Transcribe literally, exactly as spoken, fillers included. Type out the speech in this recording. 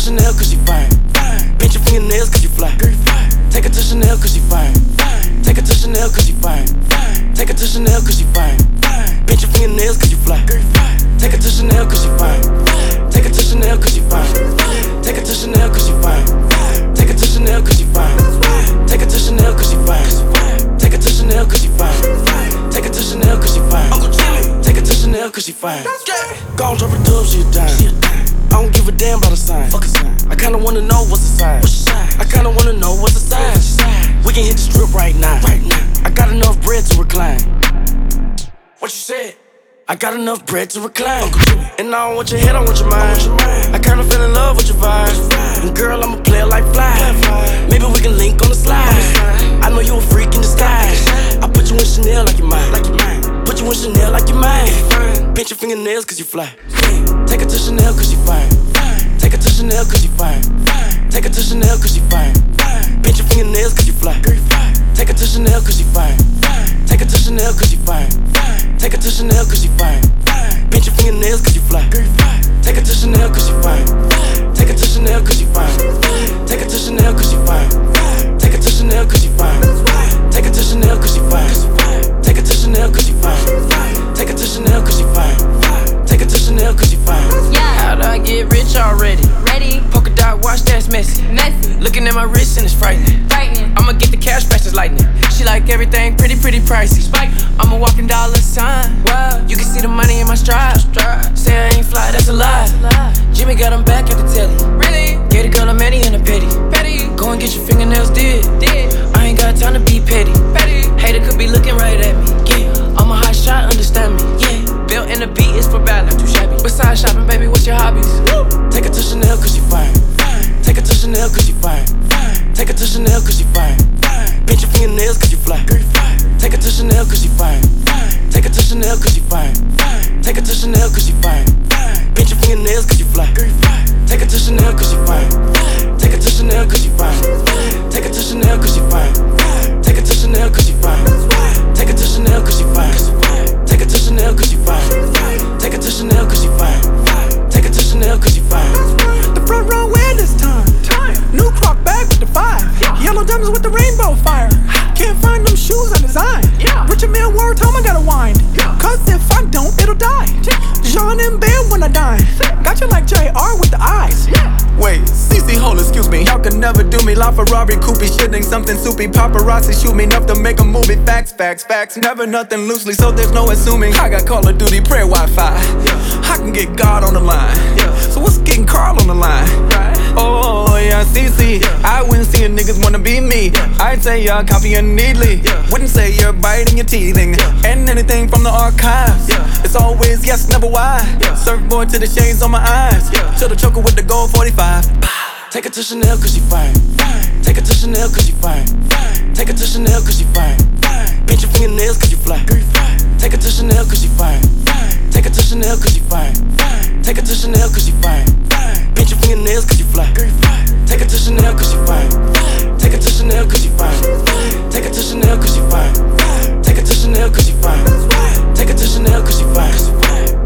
Chanel cause you fine. Pinch your fingernails cause you fly. Take her to Chanel cause you fine. Take her to Chanel cause you fine. Take her to Chanel cause you fine. Pinch your fingernails cause you fly. Take her to Chanel cause you fine. Take her to Chanel cause you fine. Take her to Chanel cause you fine. Take her to Chanel cause you fine. Take her to Chanel cause you fine. Take her to Chanel cause you fine. Take her to Chanel cause you fine. Take her to Chanel cause you fine. Gon' drop a dub, she a dime. I don't give a damn about a sign. I kinda wanna know what's the size. I kinda wanna know what's the size. We can hit the strip right now. I got enough bread to recline. What you said? I got enough bread to recline. And I don't want your head, I want your mind. I kinda fell in love with your vibe. And girl, I'm a player like Fly. Maybe we can link on the slide. I know you a freak in disguise. I put you in Chanel like you're mine. Put you in Chanel like you're mine. Pinch your fingernails cause you fly. Take her to Chanel cause you fine. Take her to Chanel cause you fine. Take her to Chanel cause you fine. Pinch your fingernails cause you fly. Take her to Chanel cause you fine. Take her to Chanel cause you fine. Take her to Chanel cause you fine. Pinch your fingernails cause you fly. Take her to Chanel cause you fine. Take her to Chanel cause you fine. Take her to Chanel cause you fine. Take her to Chanel cause you fine. Take her to Chanel cause you fine. Take her to Chanel cause you fine. Take her to Chanel cause you fine. Take her to Chanel cause you fine. How'd I get rich already? Ready? Polka dot watch, that's messy. Messy. Looking at my wrist and it's frightening. Frightening. I'ma get the cash fast as lightning. She like everything pretty, pretty pricey. Spike. I'm a walking dollar sign. Wow. You can see the money in my stride. stride. Say I ain't fly, that's a lie. Jimmy got him back at the telly. Really? Get a girl, I'm Eddie in a petty. Petty. Go and get your fingernails did. Did. I ain't got time to be petty. Petty. Hater could be looking right at me. Yeah. I'm a hot shot, understand me. Yeah. Built in the beat is for ballad. Too shabby. Besides shopping, baby, what's your hobbies? Woo. Take her to Chanel cause you fine. Take her to Chanel cause you fine. Take her to Chanel cause you fine. Pinch your fingernails cause you fly. Take her to Chanel cause you fine. Take her to Chanel cause you fine. Take her to Chanel cause you fine. Pinch your fingernails cause you fly. Take her to Chanel cause you fine. Take her to Chanel cause you fine. Take her to Chanel cause you fine. Take her to Chanel cause you fine. Take her to Chanel cause you fine. Take her to Chanel cause you fine. Take her to Chanel cause you fine. Take her to Chanel cause you fine. The front row win this time. New croc bag with the five. Yellow diamonds with the rainbow fire. Can't find them shoes on design. Richard Mille word, tell me I gotta wind. Cause if I don't, it'll die. Jean in bed when I dine. Got you like J R with the eyes. Wait, Cece, hold, excuse me. Y'all can never do me. La Ferrari, Coopy, shit ain't something soupy. Paparazzi shoot me enough to make a movie. Facts, facts, facts. Never nothing loosely, so there's no assuming. I got Call of Duty, prayer Wi-Fi. I can get God on the line. So what's getting Carl on the line? Oh yeah, Cece. I wouldn't see a niggas wanna be me. I'd say y'all copying neatly. Wouldn't say you're biting your teething. And anything from the archives. It's always yes, never why. Surfboard to the shades on my eyes. To the choker with the gold forty-five. Take her to Chanel cause you fine. Take her to Chanel cause you fine. Take her to Chanel cause you fine. Pinch your fingernails cause you fly. Take her to Chanel cause you fine. Take her to Chanel cause you fine. Take her to Chanel cause you fine. Pinch your fingernails cause you fly. Take her to Chanel cause you fine. Take her to Chanel cause you fine. Take her to Chanel cause you fine. Take her to Chanel cause you fine. Take her to Chanel cause you fine.